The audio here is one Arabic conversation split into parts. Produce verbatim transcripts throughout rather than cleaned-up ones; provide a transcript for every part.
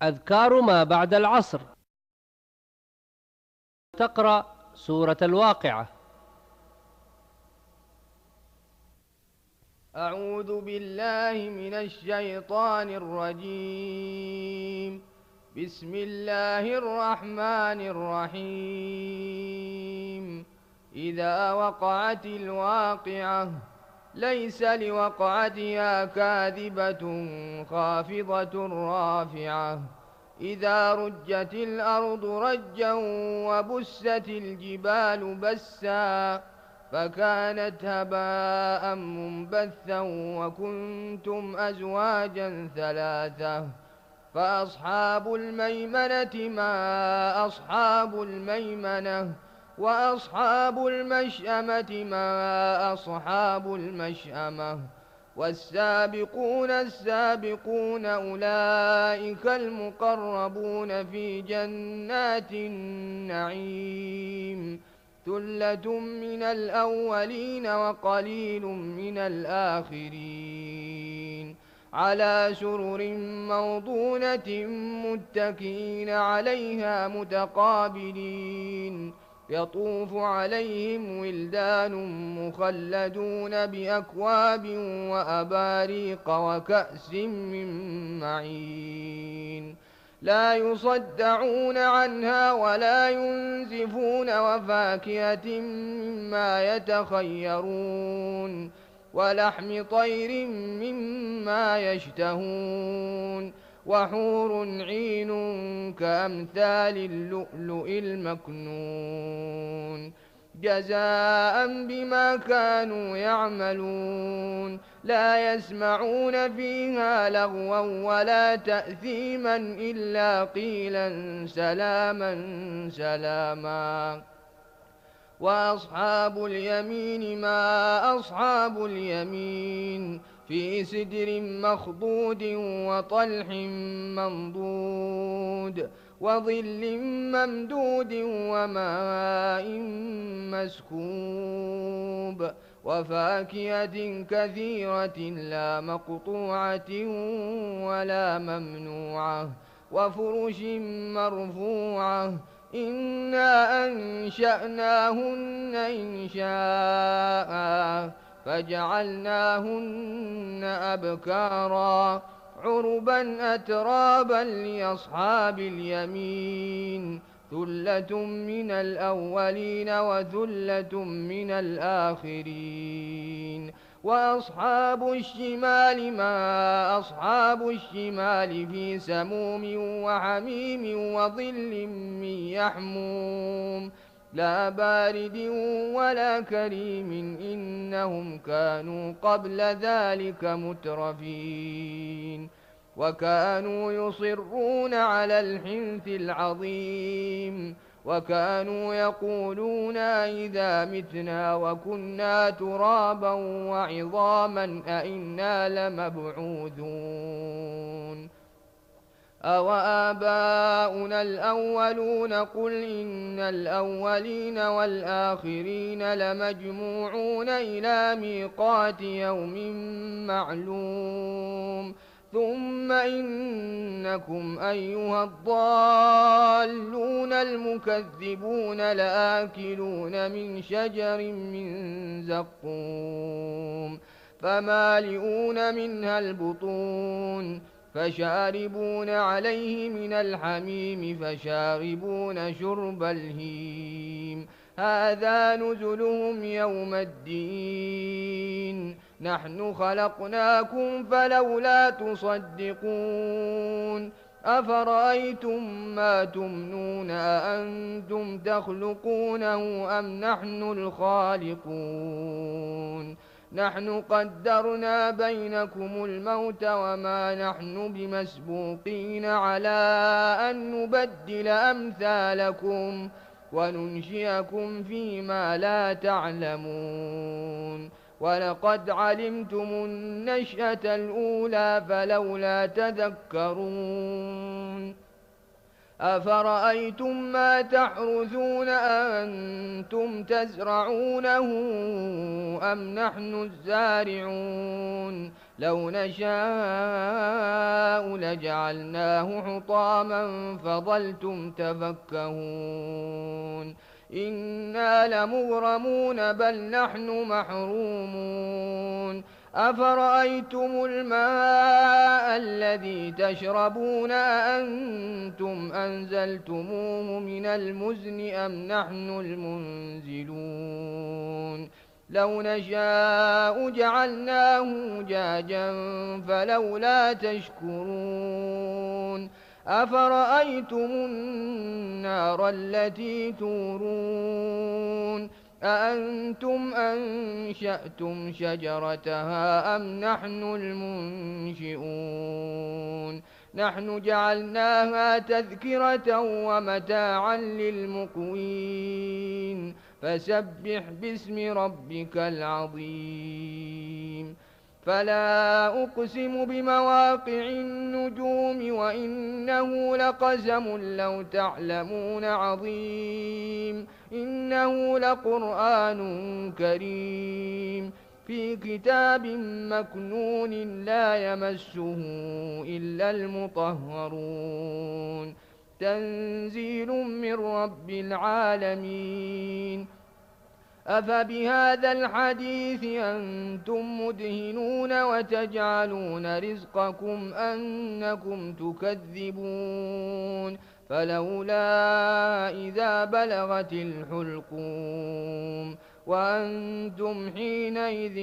أذكار ما بعد العصر. تقرأ سورة الواقعة. أعوذ بالله من الشيطان الرجيم. بسم الله الرحمن الرحيم. إذا وقعت الواقعة ليس لوقعتها كاذبة خافضة رافعة. إذا رجت الأرض رجا وبست الجبال بسا فكانت هباء منبثا وكنتم أزواجا ثلاثة. فأصحاب الميمنة ما أصحاب الميمنة وأصحاب المشأمة ما أصحاب المشأمة. والسابقون السابقون أولئك المقربون في جنات النعيم. ثلة من الأولين وقليل من الآخرين. على سرر موضونة متكئين عليها متقابلين. يطوف عليهم ولدان مخلدون بأكواب وأباريق وكأس من معين. لا يصدعون عنها ولا ينزفون. وفاكهة مما يتخيرون ولحم طير مما يشتهون. وحور عين كأمثال اللؤلؤ المكنون جزاء بما كانوا يعملون. لا يسمعون فيها لغوا ولا تأثيما إلا قيلا سلاما سلاما. وأصحاب اليمين ما أصحاب اليمين. في سدر مخضود وطلح منضود وظل ممدود وماء مسكوب. وفاكهة كثيرة لا مقطوعة ولا ممنوعة. وفرش مرفوعة. إنا أنشأناهن إنشاء فجعلناهن أبكارا عربا أترابا لأصحاب اليمين. ثلة من الأولين وثلة من الآخرين. وأصحاب الشمال ما أصحاب الشمال. في سموم وحميم وظل من يحموم لا بارد ولا كريم. إنهم كانوا قبل ذلك مترفين. وكانوا يصرون على الحنث العظيم. وكانوا يقولون إذا متنا وكنا ترابا وعظاما أئنا لمبعوثون أوآباؤنا الأولون. قل إن الأولين والآخرين لمجموعون إلى ميقات يوم معلوم. ثم إنكم أيها الضالون المكذبون لآكلون من شجر من زقوم فمالئون منها البطون فشاربون عليه من الحميم فشاربون شرب الهيم. هذا نزلهم يوم الدين. نحن خلقناكم فلولا تصدقون. أفرأيتم ما تمنون أأنتم تخلقونه أم نحن الخالقون. نحن قدرنا بينكم الموت وما نحن بمسبوقين على أن نبدل أمثالكم وننشئكم فيما لا تعلمون. ولقد علمتم النشأة الأولى فلولا تذكرون. أفرأيتم ما تحرثون أأنتم تزرعونه أم نحن الزارعون. لو نشاء لجعلناه حطاما فظلتم تفكهون إنا لمغرمون بل نحن محرومون أفرأيتم الماء الذي تشربون أأنتم أنزلتموه من المزن أم نحن المنزلون لو نشاء جعلناه جاجا فلولا تشكرون أفرأيتم النار التي تورون أأنتم أنشأتم شجرتها أم نحن المنشئون نحن جعلناها تذكرة ومتاعا للمقوين فسبح باسم ربك العظيم فلا أقسم بمواقع النجوم وإنه لقسم لو تعلمون عظيم إنه لقرآن كريم في كتاب مكنون لا يمسه إلا المطهرون تنزيل من رب العالمين أفبهذا الحديث أنتم مدهنون وتجعلون رزقكم أنكم تكذبون فلولا إذا بلغت الحلقوم وأنتم حينئذ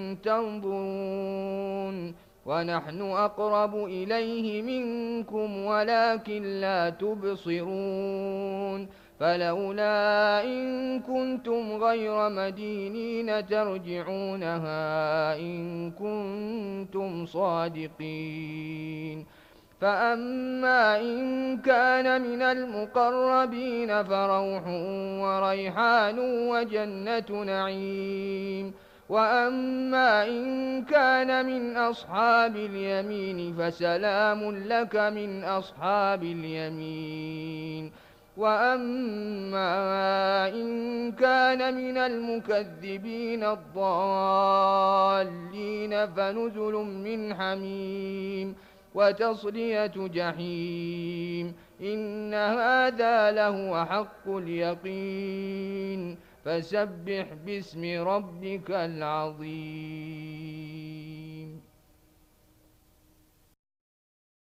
تنظرون ونحن أقرب إليه منكم ولكن لا تبصرون فلولا إن كنتم غير مدينين ترجعونها إن كنتم صادقين فأما إن كان من المقربين فروح وريحان وجنة نعيم وأما إن كان من أصحاب اليمين فسلام لك من أصحاب اليمين وأما إن كان من المكذبين الضالين فنزل من حميم وتصلية جحيم إن هذا لهو حق اليقين فسبح باسم ربك العظيم